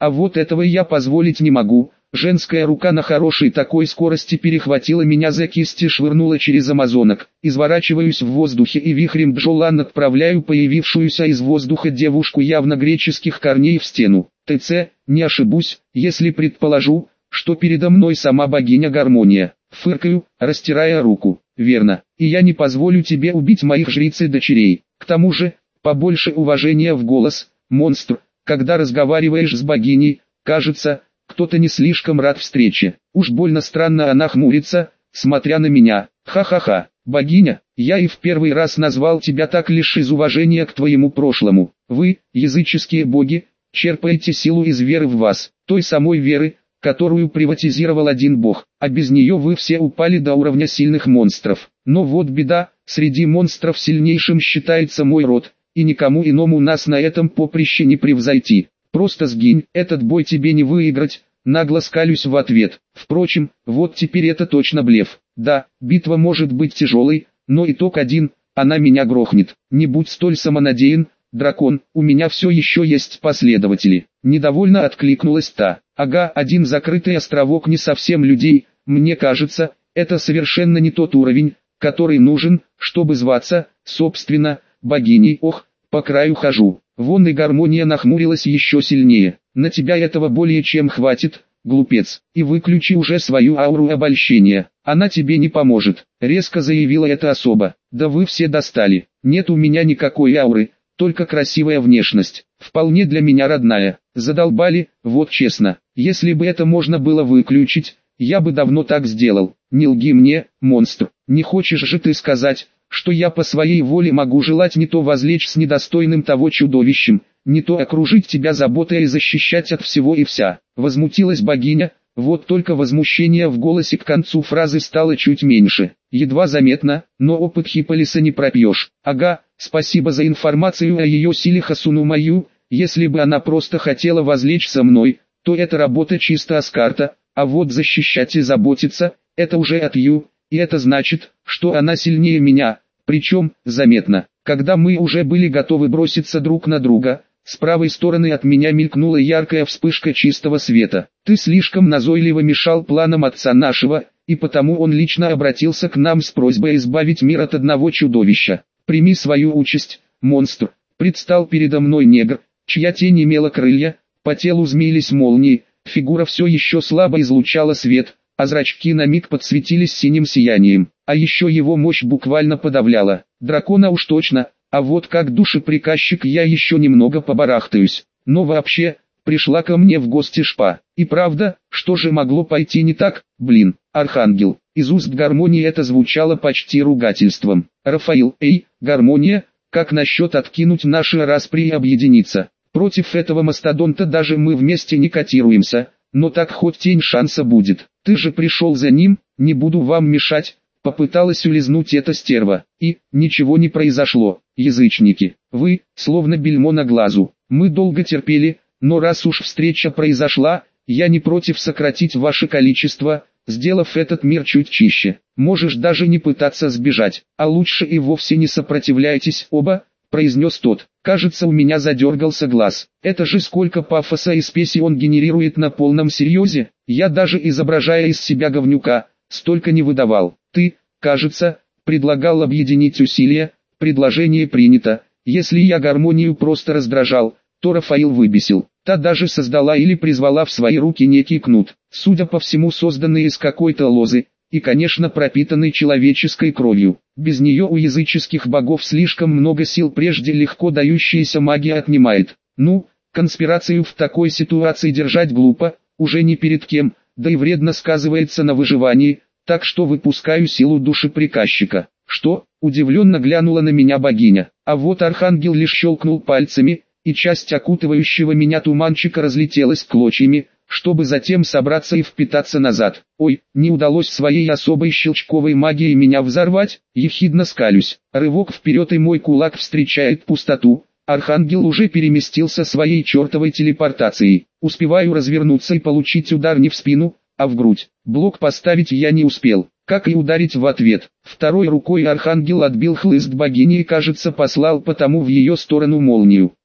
А вот этого я позволить не могу. Женская рука на хорошей такой скорости перехватила меня за кисти, швырнула через амазонок. Изворачиваюсь в воздухе и вихрем бджолан отправляю появившуюся из воздуха девушку явно греческих корней в стену. ТЦ, не ошибусь, если предположу, что передо мной сама богиня Гармония. Фыркаю, растирая руку. Верно, и я не позволю тебе убить моих жриц и дочерей. К тому же, побольше уважения в голос, монстр, когда разговариваешь с богиней, кажется, кто-то не слишком рад встрече. Уж больно странно она хмурится, смотря на меня. Ха-ха-ха, богиня, я и в первый раз назвал тебя так лишь из уважения к твоему прошлому. Вы, языческие боги, черпаете силу из веры в вас, той самой веры, которую приватизировал один бог, а без нее вы все упали до уровня сильных монстров. Но вот беда, среди монстров сильнейшим считается мой род, и никому иному нас на этом поприще не превзойти. Просто сгинь, этот бой тебе не выиграть, нагло скалюсь в ответ. Впрочем, вот теперь это точно блеф. Да, битва может быть тяжелой, но итог один, она меня грохнет. Не будь столь самонадеян, дракон, у меня все еще есть последователи. Недовольно откликнулась та. Ага, один закрытый островок не совсем людей, мне кажется, это совершенно не тот уровень, который нужен, чтобы зваться, собственно, богиней. Ох, по краю хожу. Вон и Гармония нахмурилась еще сильнее. На тебя этого более чем хватит, глупец, и выключи уже свою ауру обольщения. Она тебе не поможет, резко заявила эта особа. Да вы все достали. Нет у меня никакой ауры, только красивая внешность. Вполне для меня родная. Задолбали, вот честно. Если бы это можно было выключить, я бы давно так сделал. Не лги мне, монстр. Не хочешь же ты сказать, что я по своей воле могу желать не то возлечь с недостойным того чудовищем, не то окружить тебя заботой и защищать от всего и вся. Возмутилась богиня, вот только возмущение в голосе к концу фразы стало чуть меньше. Едва заметно, но опыт Хиполиса не пропьешь. Ага, спасибо за информацию о ее силе Хасуну мою, если бы она просто хотела возлечь со мной, то это работа чисто Аскарта, а вот защищать и заботиться, это уже от Ю, и это значит, что она сильнее меня. Причем, заметно, когда мы уже были готовы броситься друг на друга, с правой стороны от меня мелькнула яркая вспышка чистого света. Ты слишком назойливо мешал планам отца нашего, и потому он лично обратился к нам с просьбой избавить мир от одного чудовища. Прими свою участь, монстр. Предстал передо мной негр, чья тень имела крылья, по телу змеились молнии, фигура все еще слабо излучала свет, а зрачки на миг подсветились синим сиянием. А еще его мощь буквально подавляла. Дракона уж точно, а вот как душеприказчик я еще немного побарахтаюсь. Но вообще, пришла ко мне в гости шпа. И правда, что же могло пойти не так? Блин, Архангел. Из уст Гармонии это звучало почти ругательством. Рафаил, эй, Гармония, как насчет откинуть наши распри и объединиться? Против этого мастодонта даже мы вместе не котируемся, но так хоть тень шанса будет. Ты же пришел за ним, не буду вам мешать. Попыталась улизнуть эта стерва, и ничего не произошло. Язычники, вы, словно бельмо на глазу. Мы долго терпели, но раз уж встреча произошла, я не против сократить ваше количество, сделав этот мир чуть чище. Можешь даже не пытаться сбежать, а лучше и вовсе не сопротивляйтесь оба, произнес тот. Кажется, у меня задергался глаз. Это же сколько пафоса и спеси он генерирует на полном серьезе. Я даже изображая из себя говнюка, столько не выдавал. Ты, кажется, предлагал объединить усилия, предложение принято. Если я Гармонию просто раздражал, то Рафаил выбесил. Та даже создала или призвала в свои руки некий кнут, судя по всему созданный из какой-то лозы, и конечно пропитанный человеческой кровью. Без нее у языческих богов слишком много сил, прежде легко дающаяся магия отнимает. Ну, конспирацию в такой ситуации держать глупо, уже ни перед кем, да и вредно сказывается на выживании. Так что выпускаю силу душеприказчика. Что? Удивленно глянула на меня богиня. А вот Архангел лишь щелкнул пальцами, и часть окутывающего меня туманчика разлетелась клочьями, чтобы затем собраться и впитаться назад. Ой, не удалось своей особой щелчковой магией меня взорвать, ехидно скалюсь. Рывок вперед и мой кулак встречает пустоту. Архангел уже переместился своей чертовой телепортацией. Успеваю развернуться и получить удар не в спину, а в грудь. Блок поставить я не успел, как и ударить в ответ. Второй рукой Архангел отбил хлыст богини и, кажется, послал потому в ее сторону молнию. А,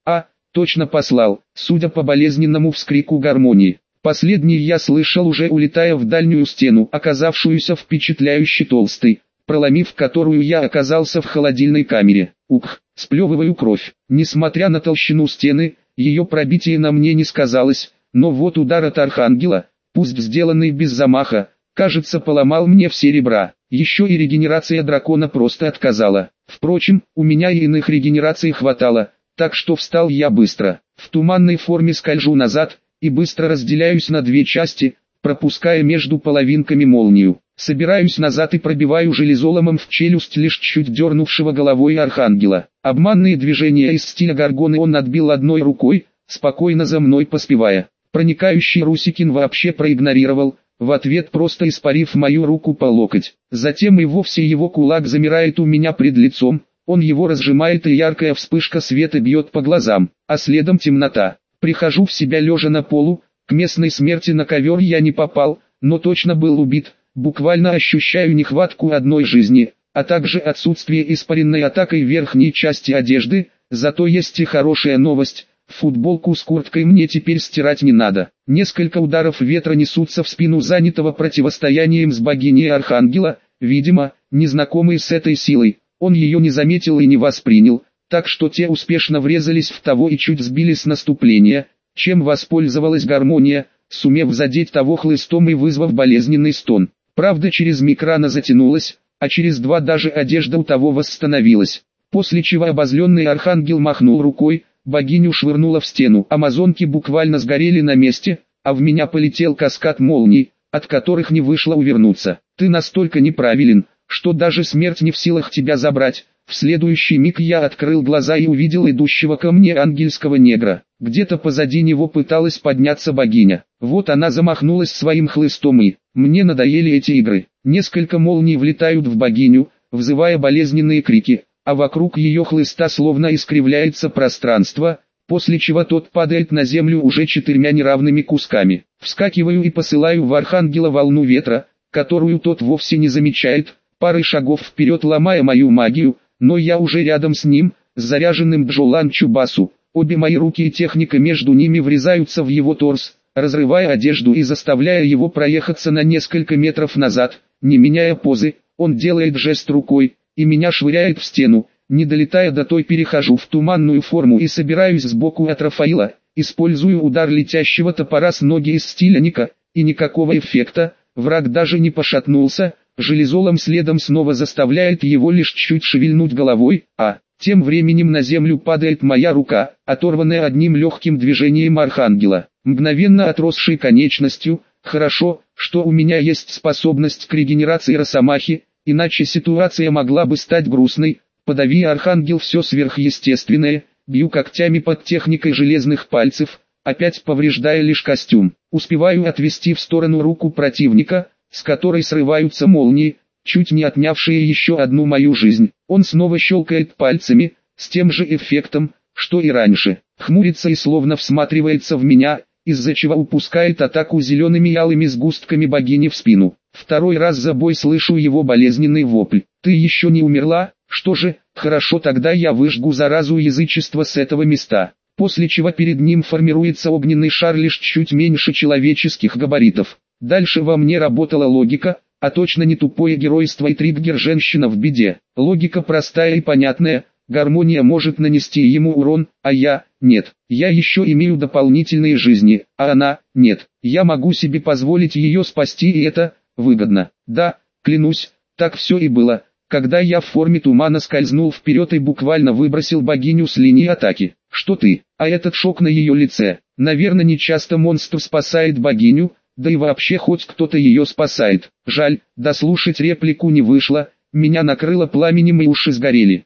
точно послал, судя по болезненному вскрику гармонии. Последний я слышал уже улетая в дальнюю стену, оказавшуюся впечатляюще толстой, проломив которую я оказался в холодильной камере. Ух, сплевываю кровь. Несмотря на толщину стены, ее пробитие на мне не сказалось, но вот удар от архангела, пусть сделанный без замаха, кажется, поломал мне все ребра. Еще и регенерация дракона просто отказала. Впрочем, у меня и иных регенераций хватало, так что встал я быстро. В туманной форме скольжу назад и быстро разделяюсь на две части, пропуская между половинками молнию. Собираюсь назад и пробиваю железоломом в челюсть лишь чуть дернувшего головой архангела. Обманные движения из стиля Гаргоны он отбил одной рукой, спокойно за мной поспевая. Проникающий Русикин вообще проигнорировал, в ответ просто испарив мою руку по локоть. Затем и вовсе его кулак замирает у меня пред лицом, он его разжимает и яркая вспышка света бьет по глазам, а следом темнота. Прихожу в себя лежа на полу, к местной смерти на ковер я не попал, но точно был убит, буквально ощущаю нехватку одной жизни, а также отсутствие испаренной атакой верхней части одежды, зато есть и хорошая новость. Футболку с курткой мне теперь стирать не надо. Несколько ударов ветра несутся в спину занятого противостоянием с богиней Архангела, видимо, незнакомый с этой силой. Он ее не заметил и не воспринял, так что те успешно врезались в того и чуть сбили с наступления, чем воспользовалась гармония, сумев задеть того хлыстом и вызвав болезненный стон. Правда, через миг рана затянулась, а через два даже одежда у того восстановилась. После чего обозленный архангел махнул рукой, богиню швырнула в стену, амазонки буквально сгорели на месте, а в меня полетел каскад молний, от которых не вышло увернуться. Ты настолько неправилен, что даже смерть не в силах тебя забрать. В следующий миг я открыл глаза и увидел идущего ко мне ангельского негра. Где-то позади него пыталась подняться богиня. Вот она замахнулась своим хлыстом и... Мне надоели эти игры. Несколько молний влетают в богиню, вызывая болезненные крики, а вокруг ее хлыста словно искривляется пространство, после чего тот падает на землю уже 4 неравными кусками. Вскакиваю и посылаю в архангела волну ветра, которую тот вовсе не замечает, парой шагов вперед ломая мою магию, но я уже рядом с ним, с заряженным Джолан Чубасу. Обе мои руки и техника между ними врезаются в его торс, разрывая одежду и заставляя его проехаться на несколько метров назад. Не меняя позы, он делает жест рукой, и меня швыряет в стену. Не долетая до той, перехожу в туманную форму и собираюсь сбоку от Рафаила. Использую удар летящего топора с ноги из стиля Ника, и никакого эффекта, враг даже не пошатнулся. Железолом следом снова заставляет его лишь чуть шевельнуть головой, а тем временем на землю падает моя рука, оторванная одним легким движением архангела, мгновенно отросшей конечностью. Хорошо, что у меня есть способность к регенерации росомахи, иначе ситуация могла бы стать грустной. Подави, архангел, все сверхъестественное, бью когтями под техникой железных пальцев, опять повреждая лишь костюм. Успеваю отвести в сторону руку противника, с которой срываются молнии, чуть не отнявшие еще одну мою жизнь. Он снова щелкает пальцами, с тем же эффектом, что и раньше. Хмурится и словно всматривается в меня, из-за чего упускает атаку зелеными и алыми сгустками богини в спину. Второй раз за бой слышу его болезненный вопль. «Ты еще не умерла? Что же, хорошо, тогда я выжгу заразу язычества с этого места». После чего перед ним формируется огненный шар лишь чуть меньше человеческих габаритов. Дальше во мне работала логика, а точно не тупое геройство и триггер «женщина в беде». Логика простая и понятная, гармония может нанести ему урон, а я – нет. Я еще имею дополнительные жизни, а она – нет. Я могу себе позволить ее спасти, и это выгодно. Да, клянусь, так все и было, когда я в форме тумана скользнул вперед и буквально выбросил богиню с линии атаки. Что ты? А этот шок на ее лице. Наверное, не часто монстр спасает богиню, да и вообще хоть кто-то ее спасает. Жаль, дослушать реплику не вышло, меня накрыло пламенем и уши сгорели.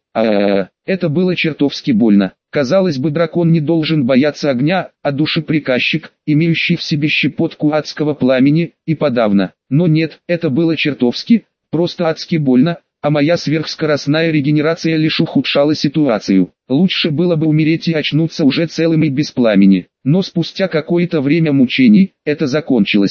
Это было чертовски больно. Казалось бы, дракон не должен бояться огня, а душеприказчик, имеющий в себе щепотку адского пламени, и подавно. Но нет, это было чертовски, просто адски больно, а моя сверхскоростная регенерация лишь ухудшала ситуацию. Лучше было бы умереть и очнуться уже целым и без пламени. Но спустя какое-то время мучений, это закончилось.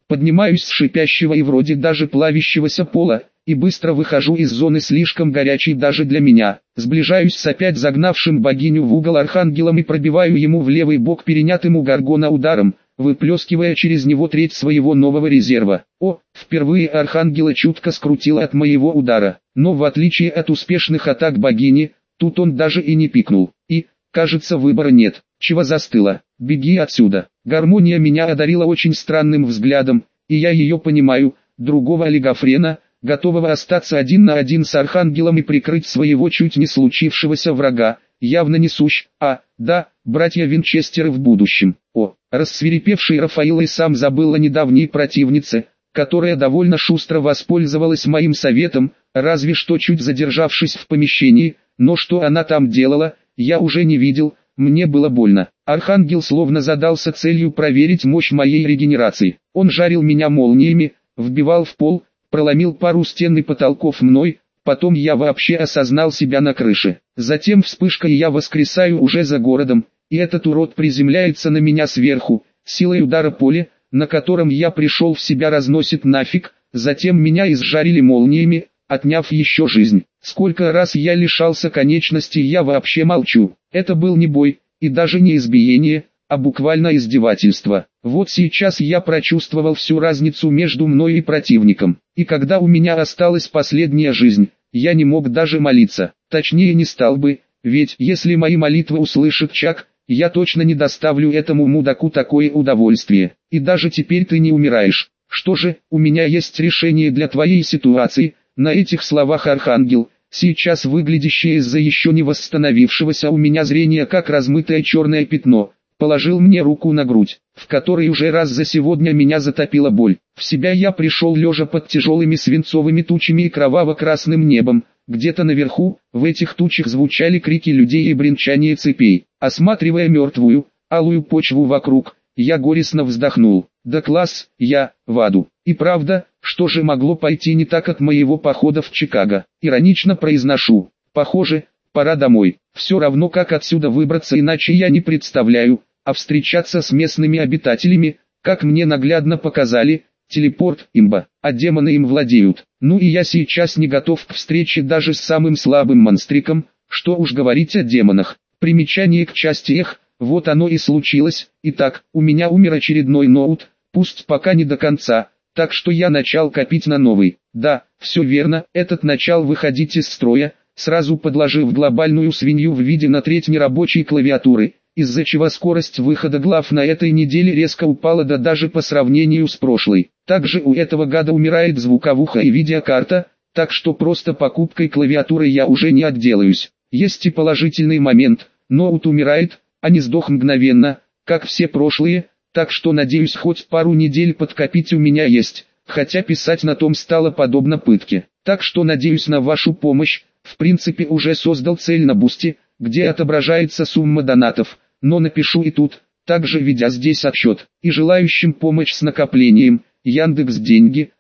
Поднимаюсь с шипящего и вроде даже плавящегося пола, и быстро выхожу из зоны слишком горячей даже для меня. Сближаюсь с опять загнавшим богиню в угол архангелом и пробиваю ему в левый бок перенятым у Гаргона ударом, выплескивая через него треть своего нового резерва. Впервые архангела чутко скрутило от моего удара, но в отличие от успешных атак богини, тут он даже и не пикнул. И, кажется, выбора нет. Чего застыла? Беги отсюда. Гармония меня одарила очень странным взглядом, и я ее понимаю, другого олигофрена, готового остаться один на один с архангелом и прикрыть своего чуть не случившегося врага, явно не сущ. Да, братья Винчестеры в будущем. Рассвирепевший Рафаил и сам забыл о недавней противнице, которая довольно шустро воспользовалась моим советом, разве что чуть задержавшись в помещении, но что она там делала, я уже не видел, мне было больно. Архангел словно задался целью проверить мощь моей регенерации. Он жарил меня молниями, вбивал в пол, проломил пару стен и потолков мной, потом я вообще осознал себя на крыше. Затем вспышка и я воскресаю уже за городом, и этот урод приземляется на меня сверху, силой удара поле, на котором я пришел в себя разносит нафиг, затем меня изжарили молниями, отняв еще жизнь. Сколько раз я лишался конечностей, я вообще молчу. Это был не бой, и даже не избиение, а буквально издевательство. Вот сейчас я прочувствовал всю разницу между мной и противником. И когда у меня осталась последняя жизнь, я не мог даже молиться. Точнее не стал бы, ведь если мои молитвы услышит Чак, я точно не доставлю этому мудаку такое удовольствие. И даже теперь ты не умираешь. Что же, у меня есть решение для твоей ситуации. На этих словах архангел, сейчас выглядящее из-за еще не восстановившегося у меня зрения как размытое черное пятно, положил мне руку на грудь, в которой уже раз за сегодня меня затопила боль. В себя я пришел лежа под тяжелыми свинцовыми тучами и кроваво-красным небом. Где-то наверху, в этих тучах звучали крики людей и бренчание цепей. Осматривая мертвую, алую почву вокруг, я горестно вздохнул. Да класс, я в аду. И правда, что же могло пойти не так от моего похода в Чикаго? Иронично произношу. Похоже, пора домой. Все равно как отсюда выбраться, иначе я не представляю. А встречаться с местными обитателями, как мне наглядно показали, телепорт, имба, а демоны им владеют. Ну и я сейчас не готов к встрече даже с самым слабым монстриком, что уж говорить о демонах. Примечание к части эх, вот оно и случилось. Итак, у меня умер очередной ноут, пусть пока не до конца, так что я начал копить на новый. Да, все верно, этот начал выходить из строя, сразу подложив глобальную свинью в виде на треть нерабочей клавиатуры, из-за чего скорость выхода глав на этой неделе резко упала, да даже по сравнению с прошлой. Также у этого гада умирает звуковуха и видеокарта, так что просто покупкой клавиатуры я уже не отделаюсь. Есть и положительный момент, ноут умирает, а не сдох мгновенно, как все прошлые, так что надеюсь хоть пару недель подкопить у меня есть, хотя писать на том стало подобно пытке. Так что надеюсь на вашу помощь, в принципе уже создал цель на Бусти, где отображается сумма донатов, но напишу и тут, также ведя здесь отчет, и желающим помочь с накоплением, Яндекс.Деньги,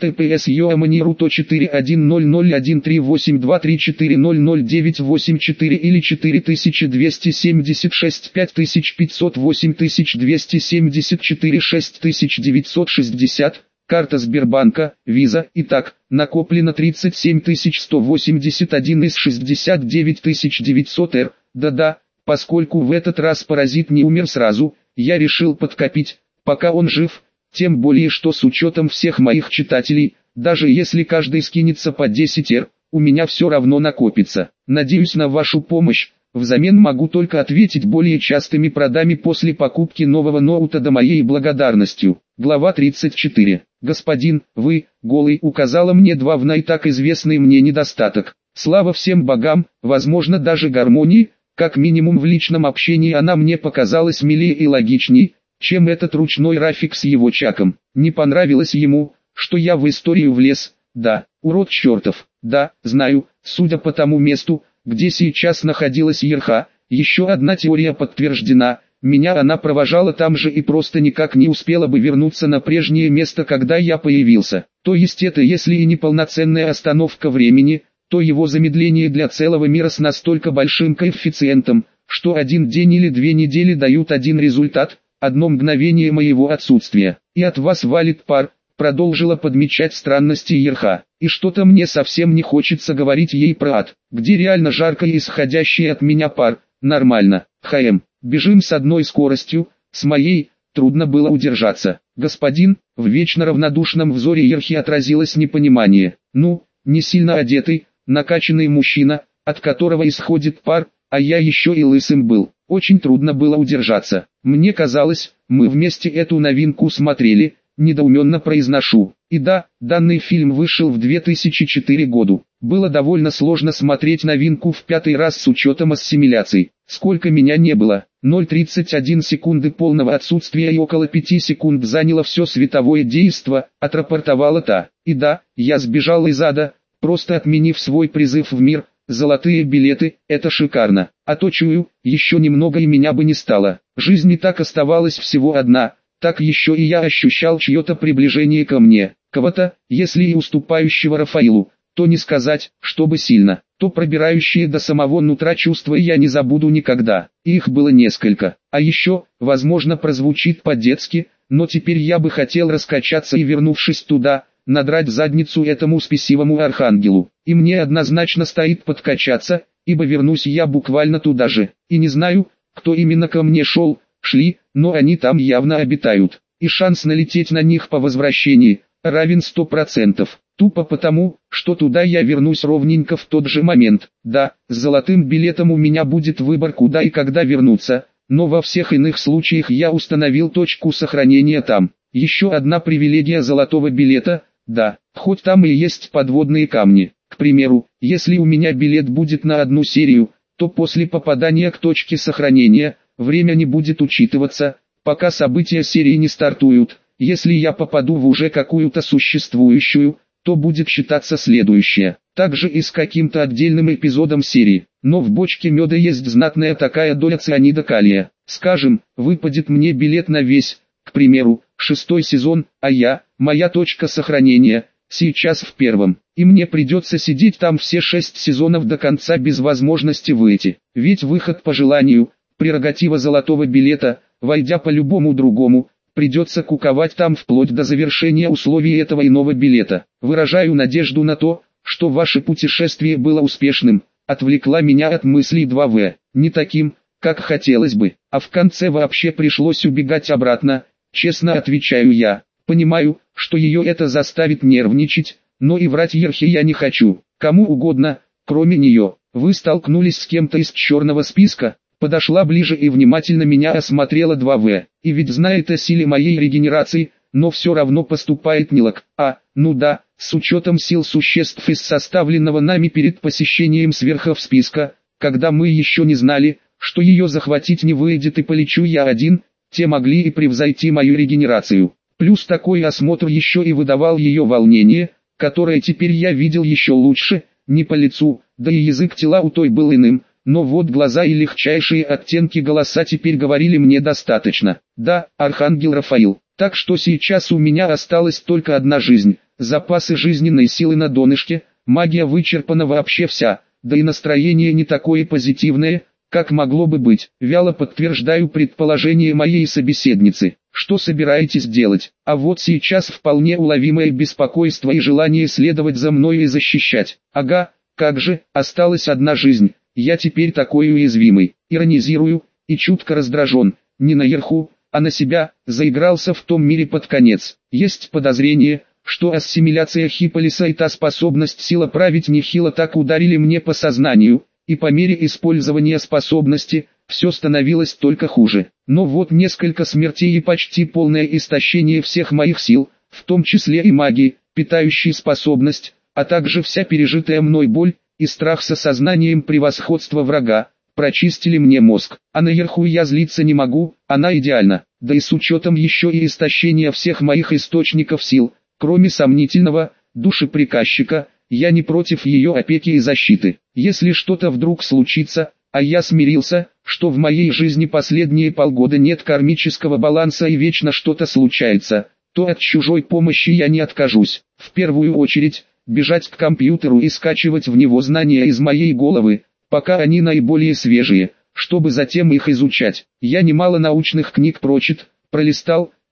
https://yoamaniru.41001138234000984 или 4276 5508 274 6960, карта Сбербанка, Виза. Итак, накоплено 37 181 из 69 900 Р. Да-да, поскольку в этот раз паразит не умер сразу, я решил подкопить, пока он жив. Тем более, что с учетом всех моих читателей, даже если каждый скинется по 10 Р, у меня все равно накопится. Надеюсь на вашу помощь, взамен могу только ответить более частыми продами после покупки нового ноута до моей благодарностью. Глава 34. Господин, вы, голый, указала мне два в и так известный мне недостаток. Слава всем богам, возможно даже гармонии, как минимум в личном общении она мне показалась милее и логичней, чем этот ручной Рафик с его Чаком. Не понравилось ему, что я в историю влез. Да, урод чертов. Да, знаю, судя по тому месту, где сейчас находилась Ерха, еще одна теория подтверждена. Меня она провожала там же и просто никак не успела бы вернуться на прежнее место, когда я появился. То есть это если и не полноценная остановка времени, то его замедление для целого мира с настолько большим коэффициентом, что один день или 2 недели дают один результат. Одно мгновение моего отсутствия. и от вас валит пар, продолжила подмечать странности Ерха. И что-то мне совсем не хочется говорить ей про ад, где реально жарко и исходящий от меня пар. Нормально, ХМ, бежим с одной скоростью, с моей, трудно было удержаться. Господин, в вечно равнодушном взоре Ерхи отразилось непонимание. Ну, не сильно одетый, накачанный мужчина, от которого исходит пар, а я еще и лысым был. Очень трудно было удержаться. Мне казалось, мы вместе эту новинку смотрели, недоуменно произношу. И да, данный фильм вышел в 2004 году. Было довольно сложно смотреть новинку в 5-й раз с учетом ассимиляций. Сколько меня не было, 0,31 секунды полного отсутствия и около 5 секунд заняло все световое действо, отрапортовала та. И да, я сбежал из ада, просто отменив свой призыв в мир. Золотые билеты, это шикарно. А то чую, еще немного и меня бы не стало. Жизнь и так оставалась всего одна, так еще и я ощущал чье-то приближение ко мне. Кого-то, если и уступающего Рафаилу, то не сказать, чтобы сильно, то пробирающие до самого нутра чувства я не забуду никогда. Их было несколько. А еще, возможно, прозвучит по-детски, но теперь я бы хотел раскачаться и, вернувшись туда, надрать задницу этому спесивому архангелу. И мне однозначно стоит подкачаться, ибо вернусь я буквально туда же. И не знаю, кто именно ко мне шли, но они там явно обитают. И шанс налететь на них по возвращении равен 100%. Тупо потому, что туда я вернусь ровненько в тот же момент. Да, с золотым билетом у меня будет выбор, куда и когда вернуться, но во всех иных случаях я установил точку сохранения там. Еще одна привилегия золотого билета – да, хоть там и есть подводные камни. К примеру, если у меня билет будет на одну серию, то после попадания к точке сохранения, время не будет учитываться, пока события серии не стартуют. Если я попаду в уже какую-то существующую, то будет считаться следующее. Также и с каким-то отдельным эпизодом серии. Но в бочке меда есть знатная такая доля цианида калия. Скажем, выпадет мне билет на весь, к примеру, 6-й сезон, а моя точка сохранения, сейчас в 1-м. И мне придется сидеть там все 6 сезонов до конца без возможности выйти. Ведь выход по желанию, прерогатива золотого билета, войдя по любому другому, придется куковать там вплоть до завершения условий этого иного билета. Выражаю надежду на то, что ваше путешествие было успешным, отвлекла меня от мыслей 2В, не таким, как хотелось бы, а в конце вообще пришлось убегать обратно, честно отвечаю я. Понимаю, что ее это заставит нервничать, но и врать Ерхе я не хочу, кому угодно, кроме нее. Вы столкнулись с кем-то из черного списка? Подошла ближе и внимательно меня осмотрела 2В, и ведь знает о силе моей регенерации, но все равно поступает неловко. Ну да, с учетом сил существ из составленного нами перед посещением сверхов списка, когда мы еще не знали, что ее захватить не выйдет и полечу я один, те могли и превзойти мою регенерацию. Плюс такой осмотр еще и выдавал ее волнение, которое теперь я видел еще лучше, не по лицу, да и язык тела у той был иным, но вот глаза и легчайшие оттенки голоса теперь говорили мне достаточно. Да, Архангел Рафаил, так что сейчас у меня осталась только одна жизнь, запасы жизненной силы на донышке, магия вычерпана вообще вся, да и настроение не такое позитивное, как могло бы быть. Вяло подтверждаю предположение моей собеседницы. Что собираетесь делать? А вот сейчас вполне уловимое беспокойство и желание следовать за мной и защищать. Ага, как же, осталась одна жизнь. Я теперь такой уязвимый. Иронизирую, и чутко раздражен. Не на Ерху, а на себя, заигрался в том мире под конец. Есть подозрение, что ассимиляция Хиполиса и та способность сила править нехило так ударили мне по сознанию, и по мере использования способности, все становилось только хуже. Но вот несколько смертей и почти полное истощение всех моих сил, в том числе и магии, питающей способность, а также вся пережитая мной боль, и страх с осознанием превосходства врага, прочистили мне мозг. А на Ерху я злиться не могу, она идеальна, да и с учетом еще и истощения всех моих источников сил, кроме сомнительного, душеприказчика, я не против ее опеки и защиты. Если что-то вдруг случится, а я смирился, что в моей жизни последние полгода нет кармического баланса и вечно что-то случается, то от чужой помощи я не откажусь. В первую очередь, бежать к компьютеру и скачивать в него знания из моей головы, пока они наиболее свежие, чтобы затем их изучать. Я немало научных книг пролистал,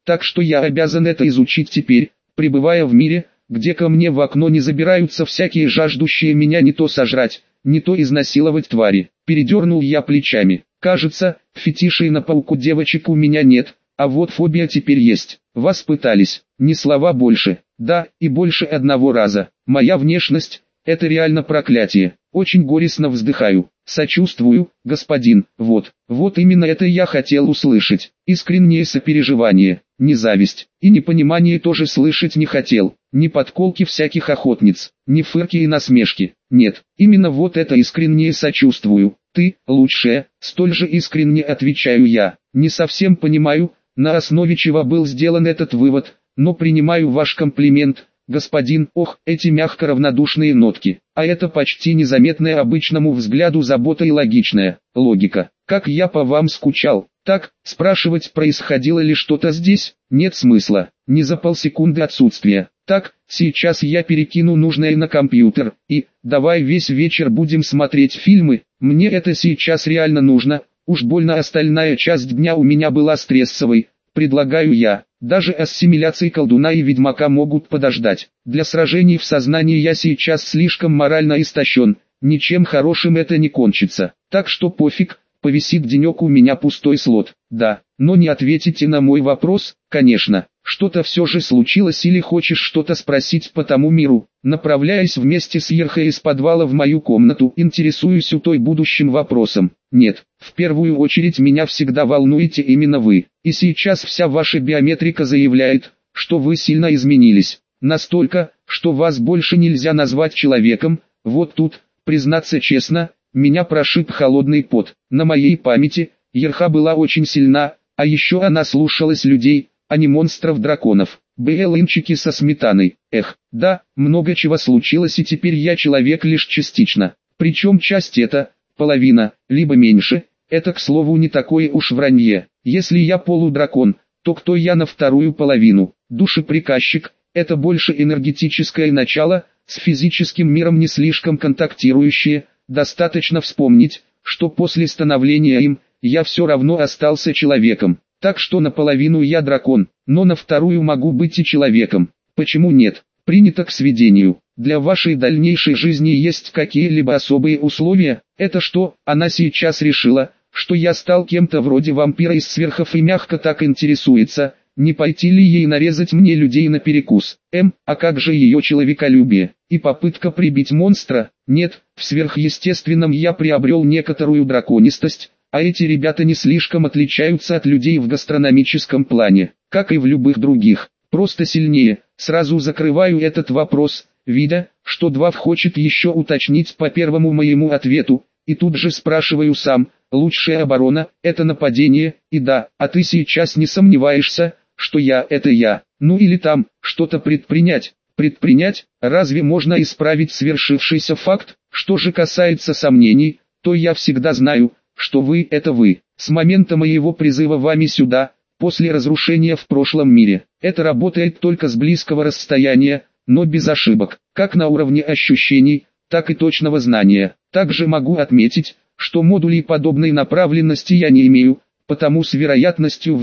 Так что я обязан это изучить теперь, пребывая в мире, где ко мне в окно не забираются всякие жаждущие меня не то сожрать, не то изнасиловать твари. Передернул я плечами. Кажется, фетишей на пауку девочек у меня нет, а вот фобия теперь есть. Вас пытались, ни слова больше, да, и больше одного раза. Моя внешность – это реально проклятие. Очень горестно вздыхаю. Сочувствую, господин, вот именно это я хотел услышать. Искреннее сопереживание, не зависть, и непонимание тоже слышать не хотел. Ни подколки всяких охотниц, ни фырки и насмешки. Нет, именно вот это искреннее сочувствую. Ты, лучшая, столь же искренне отвечаю я. Не совсем понимаю, на основе чего был сделан этот вывод, но принимаю ваш комплимент, господин. Ох, эти мягко равнодушные нотки, а это почти незаметная обычному взгляду забота и логичная логика. Как я по вам скучал. Так, спрашивать, происходило ли что-то здесь, нет смысла, не за полсекунды отсутствия. Так, сейчас я перекину нужное на компьютер, и, давай весь вечер будем смотреть фильмы, мне это сейчас реально нужно, уж больно остальная часть дня у меня была стрессовой, предлагаю я. Даже ассимиляции колдуна и ведьмака могут подождать. Для сражений в сознании я сейчас слишком морально истощен, ничем хорошим это не кончится. Так что пофиг, повисит денек у меня пустой слот. Да, но не ответите на мой вопрос, конечно. Что-то все же случилось или хочешь что-то спросить по тому миру? Направляясь вместе с Ерхой из подвала в мою комнату, интересуюсь у той будущим вопросом. Нет, в первую очередь меня всегда волнуете именно вы. И сейчас вся ваша биометрика заявляет, что вы сильно изменились. Настолько, что вас больше нельзя назвать человеком. Вот тут, признаться честно, меня прошиб холодный пот. На моей памяти, Ерха была очень сильна, а еще она слушалась людей, а не монстров-драконов. Блинчики со сметаной. Эх, да, много чего случилось и теперь я человек лишь частично. Причем часть эта, половина, либо меньше, это к слову не такое уж вранье. Если я полудракон, то кто я на вторую половину? Душеприказчик, это больше энергетическое начало, с физическим миром не слишком контактирующее. Достаточно вспомнить, что после становления им, я все равно остался человеком. Так что наполовину я дракон, но на вторую могу быть и человеком. Почему нет? Принято к сведению. Для вашей дальнейшей жизни есть какие-либо особые условия? Это что, она сейчас решила, что я стал кем-то вроде вампира из сверхов и мягко так интересуется, не пойти ли ей нарезать мне людей на перекус? А как же ее человеколюбие? И попытка прибить монстра? Нет, в сверхъестественном я приобрел некоторую драконистость. А эти ребята не слишком отличаются от людей в гастрономическом плане, как и в любых других, просто сильнее. Сразу закрываю этот вопрос, видя, что Двав хочет еще уточнить по первому моему ответу, и тут же спрашиваю сам, лучшая оборона – это нападение, и да, а ты сейчас не сомневаешься, что я – это я, ну или там, что-то предпринять. Предпринять, разве можно исправить свершившийся факт? Что же касается сомнений, то я всегда знаю, что вы – это вы. С момента моего призыва вами сюда, после разрушения в прошлом мире, это работает только с близкого расстояния, но без ошибок, как на уровне ощущений, так и точного знания. Также могу отметить, что модулей подобной направленности я не имею, потому с вероятностью в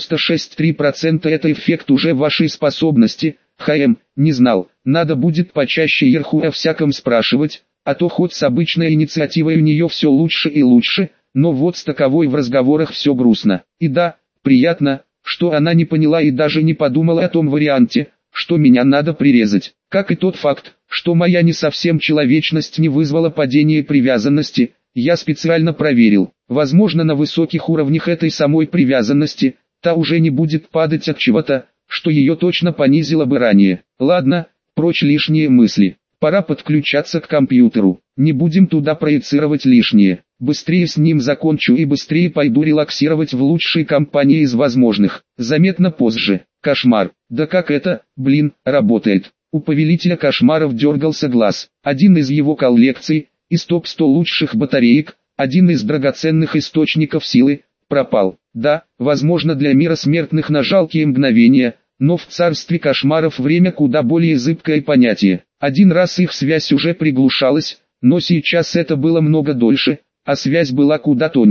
96,3% это эффект уже вашей способности. Не знал, надо будет почаще Ерху о всяком спрашивать, а то хоть с обычной инициативой у нее все лучше и лучше, но вот с таковой в разговорах все грустно. И да, приятно, что она не поняла и даже не подумала о том варианте, что меня надо прирезать. Как и тот факт, что моя не совсем человечность не вызвала падения привязанности, я специально проверил. Возможно, на высоких уровнях этой самой привязанности, та уже не будет падать от чего-то, что ее точно понизило бы ранее. Ладно, прочь лишние мысли. Пора подключаться к компьютеру. Не будем туда проецировать лишнее. Быстрее с ним закончу и быстрее пойду релаксировать в лучшей компании из возможных. Заметно позже. Кошмар. Да как это, работает. У повелителя кошмаров дергался глаз. Один из его коллекций, из топ-100 лучших батареек, один из драгоценных источников силы, пропал. Да, возможно для мира смертных на жалкие мгновения, но в царстве кошмаров время куда более зыбкое понятие. Один раз их связь уже приглушалась, но сейчас это было много дольше, а связь была куда тоньше.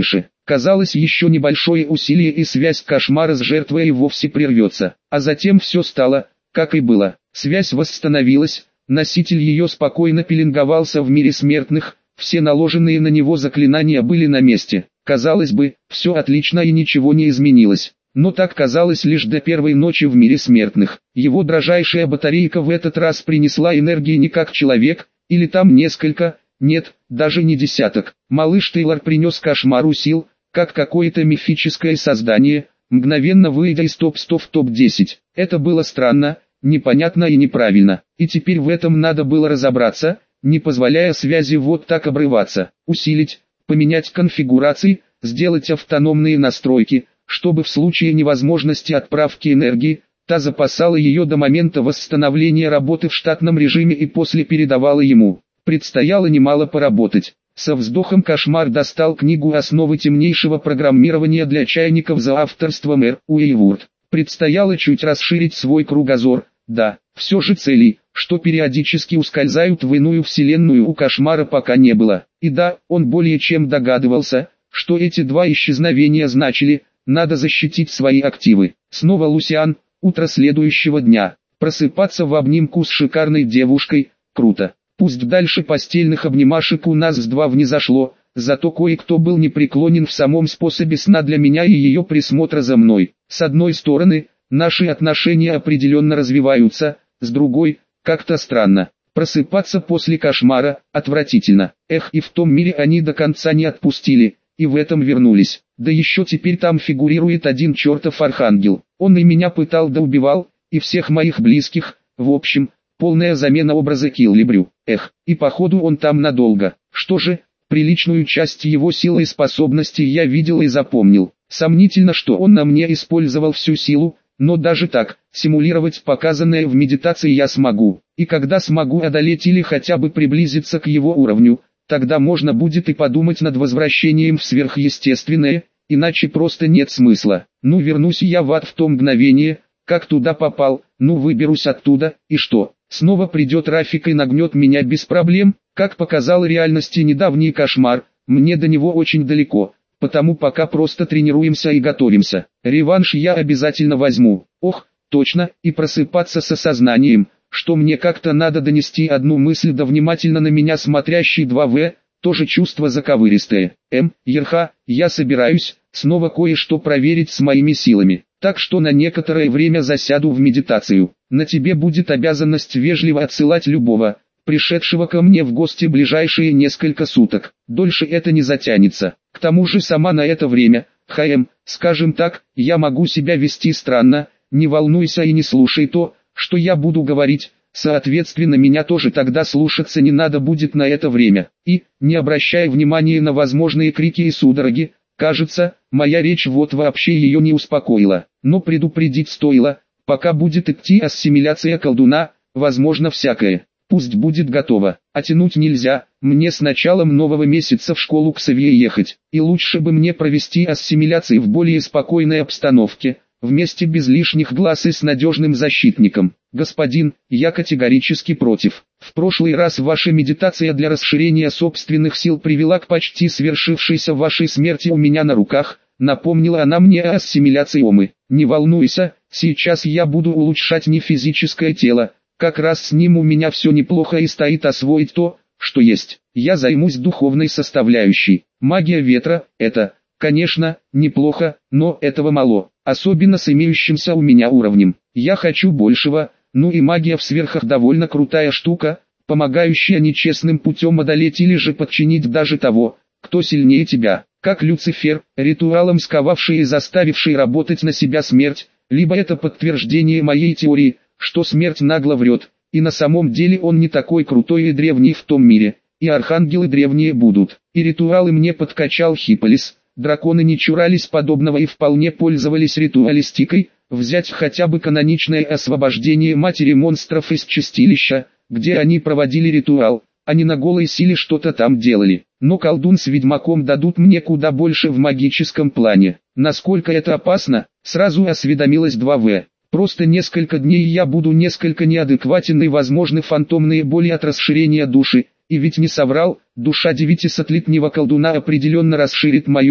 Казалось, еще небольшое усилие и связь кошмара с жертвой и вовсе прервется. А затем все стало, как и было. Связь восстановилась, носитель ее спокойно пеленговался в мире смертных, все наложенные на него заклинания были на месте. Казалось бы, все отлично и ничего не изменилось. Но так казалось лишь до первой ночи в мире смертных. Его дрожайшая батарейка в этот раз принесла энергии не как человек, или там несколько, нет, даже не десяток. Малыш Тейлор принес кошмару сил, как какое-то мифическое создание, мгновенно выйдя из топ-100 в топ-10. Это было странно, непонятно и неправильно. И теперь в этом надо было разобраться, не позволяя связи вот так обрываться. Усилить, поменять конфигурации, сделать автономные настройки, чтобы в случае невозможности отправки энергии, та запасала ее до момента восстановления работы в штатном режиме и после передавала ему. Предстояло немало поработать. Со вздохом кошмар достал книгу «Основы темнейшего программирования для чайников» за авторством Р. Уэйвурд. Предстояло чуть расширить свой кругозор. Да, все же целей, что периодически ускользают в иную вселенную, у кошмара пока не было. И да, он более чем догадывался, что эти два исчезновения значили: надо защитить свои активы. Снова Лусиан, утро следующего дня. Просыпаться в обнимку с шикарной девушкой – круто. Пусть дальше постельных обнимашек у нас с два не зашло, зато кое-кто был непреклонен в самом способе сна для меня и ее присмотра за мной. С одной стороны, наши отношения определенно развиваются, с другой, как-то странно. Просыпаться после кошмара – отвратительно. Эх, и в том мире они до конца не отпустили, и в этом вернулись. Да еще теперь там фигурирует один чертов архангел. Он и меня пытал да убивал, и всех моих близких, в общем, полная замена образа Киллибрю. Эх, и походу он там надолго. Что же, приличную часть его силы и способностей я видел и запомнил. Сомнительно, что он на мне использовал всю силу, но даже так, симулировать показанное в медитации я смогу. И когда смогу одолеть или хотя бы приблизиться к его уровню, тогда можно будет и подумать над возвращением в сверхъестественное, иначе просто нет смысла. Ну, вернусь я в ад в то мгновение, как туда попал, ну выберусь оттуда, и что? Снова придет Рафик и нагнет меня без проблем? Как показал реальности недавний кошмар, мне до него очень далеко, потому пока просто тренируемся и готовимся. Реванш я обязательно возьму. Ох, точно, и просыпаться с осознанием, что мне как-то надо донести одну мысль до внимательно на меня смотрящий 2В, тоже чувство заковыристое. Ерха, я собираюсь снова кое-что проверить с моими силами, так что на некоторое время засяду в медитацию. На тебе будет обязанность вежливо отсылать любого, пришедшего ко мне в гости ближайшие несколько суток. Дольше это не затянется. К тому же сама на это время, скажем так, я могу себя вести странно, не волнуйся и не слушай то, что я буду говорить, соответственно меня тоже тогда слушаться не надо будет на это время. И, не обращая внимания на возможные крики и судороги, кажется, моя речь вот вообще ее не успокоила. Но предупредить стоило, пока будет идти ассимиляция колдуна, возможно всякое. Пусть будет готово, а тянуть нельзя, мне с началом нового месяца в школу к Савье ехать, и лучше бы мне провести ассимиляции в более спокойной обстановке, вместе без лишних глаз и с надежным защитником. Господин, я категорически против. В прошлый раз ваша медитация для расширения собственных сил привела к почти свершившейся вашей смерти у меня на руках, напомнила она мне о ассимиляции Омы. Не волнуйся, сейчас я буду улучшать не физическое тело, как раз с ним у меня все неплохо и стоит освоить то, что есть. Я займусь духовной составляющей. Магия ветра, это, конечно, неплохо, но этого мало, особенно с имеющимся у меня уровнем. Я хочу большего, ну и магия в сверхах довольно крутая штука, помогающая нечестным путем одолеть или же подчинить даже того, кто сильнее тебя, как Люцифер, ритуалом сковавший и заставивший работать на себя смерть, либо это подтверждение моей теории, что смерть нагло врет, и на самом деле он не такой крутой и древний в том мире, и архангелы древние будут, и ритуалы мне подкачал Хипполис, драконы не чурались подобного и вполне пользовались ритуалистикой, взять хотя бы каноничное освобождение матери монстров из чистилища, где они проводили ритуал, а не на голой силе что-то там делали. Но колдун с ведьмаком дадут мне куда больше в магическом плане. Насколько это опасно, сразу осведомилась 2В. Просто несколько дней я буду несколько неадекватен и возможны фантомные боли от расширения души. И ведь не соврал, душа девятисотлетнего колдуна определенно расширит мою,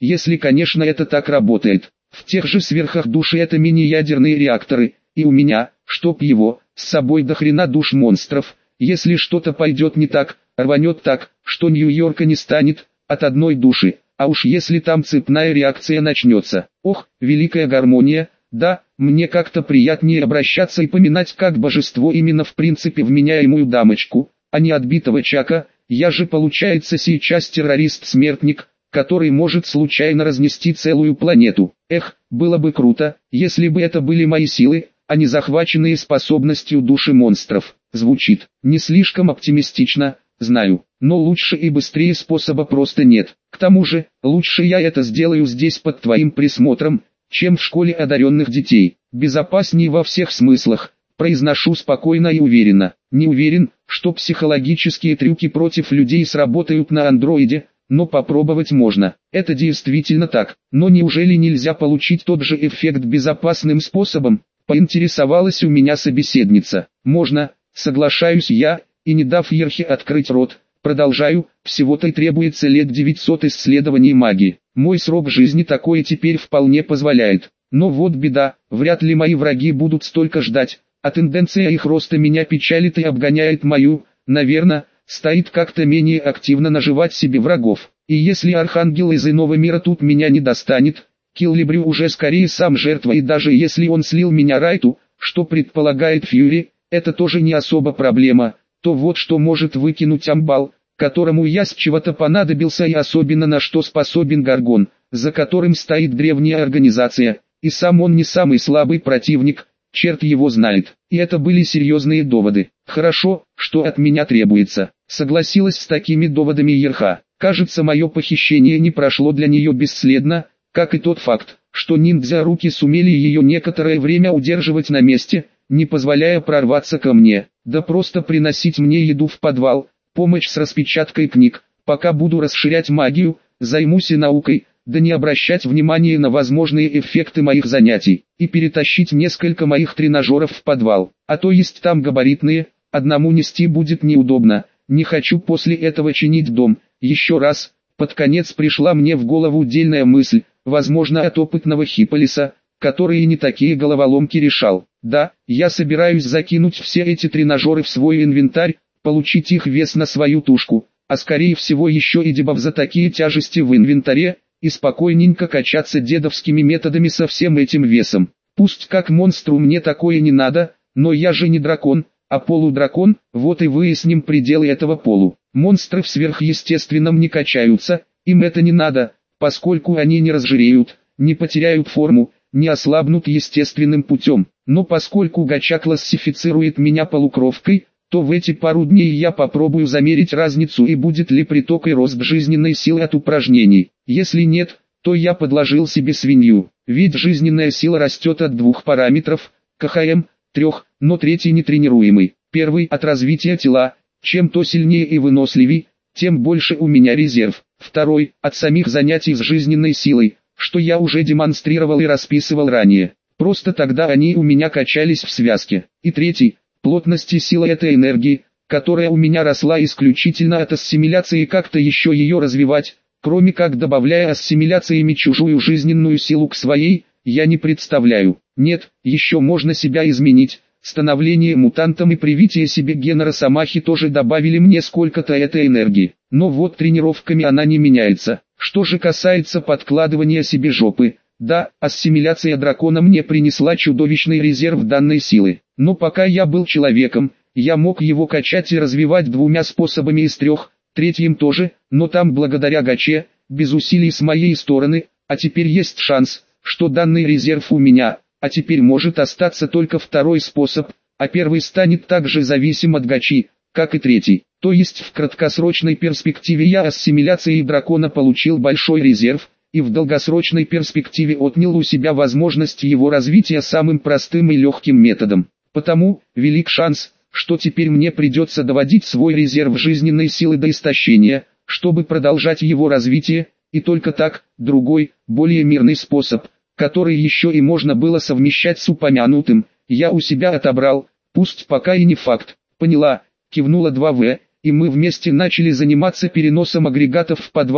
если, конечно, это так работает. В тех же сверхах души это мини-ядерные реакторы, и у меня, чтоб его, с собой до хрена душ монстров. Если что-то пойдет не так, рванет так, что Нью-Йорка не станет, от одной души, а уж если там цепная реакция начнется. Ох, великая гармония, да, мне как-то приятнее обращаться и поминать как божество именно в принципе вменяемую дамочку, а не отбитого Чака. Я же получается сейчас террорист-смертник, который может случайно разнести целую планету. Эх, было бы круто, если бы это были мои силы, а не захваченные способностью души монстров. Звучит не слишком оптимистично, знаю, но лучше и быстрее способа просто нет. К тому же, лучше я это сделаю здесь под твоим присмотром, чем в школе одаренных детей. Безопаснее во всех смыслах, произношу спокойно и уверенно. Не уверен, что психологические трюки против людей сработают на андроиде, но попробовать можно. Это действительно так. Но неужели нельзя получить тот же эффект безопасным способом? Поинтересовалась у меня собеседница. Можно, соглашаюсь я, и не дав Ерхе открыть рот, продолжаю, всего-то и требуется лет 900 исследований магии. Мой срок жизни такое теперь вполне позволяет. Но вот беда, вряд ли мои враги будут столько ждать, а тенденция их роста меня печалит и обгоняет мою, наверное, стоит как-то менее активно наживать себе врагов. И если архангел из иного мира тут меня не достанет, Киллибрю уже скорее сам жертва, и даже если он слил меня Райту, что предполагает Фьюри, это тоже не особо проблема, то вот что может выкинуть Амбал, которому я с чего-то понадобился и особенно на что способен Гаргон, за которым стоит древняя организация, и сам он не самый слабый противник, черт его знает. И это были серьезные доводы. Хорошо, что от меня требуется. Согласилась с такими доводами Ерха. Кажется, мое похищение не прошло для нее бесследно, как и тот факт, что ниндзя руки сумели ее некоторое время удерживать на месте, не позволяя прорваться ко мне, да просто приносить мне еду в подвал, помощь с распечаткой книг, пока буду расширять магию, займусь и наукой, да не обращать внимания на возможные эффекты моих занятий, и перетащить несколько моих тренажеров в подвал, а то есть там габаритные, одному нести будет неудобно, не хочу после этого чинить дом. Еще раз, под конец пришла мне в голову дельная мысль, возможно от опытного Хипполиса, который и не такие головоломки решал. Да, я собираюсь закинуть все эти тренажеры в свой инвентарь, получить их вес на свою тушку, а скорее всего еще и дебаф за такие тяжести в инвентаре, и спокойненько качаться дедовскими методами со всем этим весом. Пусть как монстру мне такое не надо, но я же не дракон, а полудракон, вот и выясним пределы этого полу. Монстры в сверхъестественном не качаются, им это не надо, поскольку они не разжиреют, не потеряют форму, не ослабнут естественным путем. Но поскольку гача классифицирует меня полукровкой, то в эти пару дней я попробую замерить разницу и будет ли приток и рост жизненной силы от упражнений. Если нет, то я подложил себе свинью, ведь жизненная сила растет от двух параметров, КХМ, 3, но третий нетренируемый. Первый от развития тела, чем то сильнее и выносливей, тем больше у меня резерв. Второй от самих занятий с жизненной силой, что я уже демонстрировал и расписывал ранее. Просто тогда они у меня качались в связке. И третий плотности силы этой энергии, которая у меня росла исключительно от ассимиляции, и как-то еще ее развивать, кроме как добавляя ассимиляциями чужую жизненную силу к своей, я не представляю. Нет, еще можно себя изменить. Становление мутантом и привитие себе гена Росомахи тоже добавили мне сколько-то этой энергии. Но вот тренировками она не меняется. Что же касается подкладывания себе жопы, да, ассимиляция дракона мне принесла чудовищный резерв данной силы. Но пока я был человеком, я мог его качать и развивать двумя способами из трех, третьим тоже, но там благодаря гаче, без усилий с моей стороны, а теперь есть шанс, что данный резерв у меня, а теперь может остаться только второй способ, а первый станет также зависим от гачи, как и третий. То есть в краткосрочной перспективе я ассимиляцией дракона получил большой резерв, и в долгосрочной перспективе отнял у себя возможность его развития самым простым и легким методом. Потому, велик шанс, что теперь мне придется доводить свой резерв жизненной силы до истощения, чтобы продолжать его развитие, и только так, другой, более мирный способ, который еще и можно было совмещать с упомянутым, я у себя отобрал, пусть пока и не факт. Поняла, кивнула 2В, и мы вместе начали заниматься переносом агрегатов в подвал,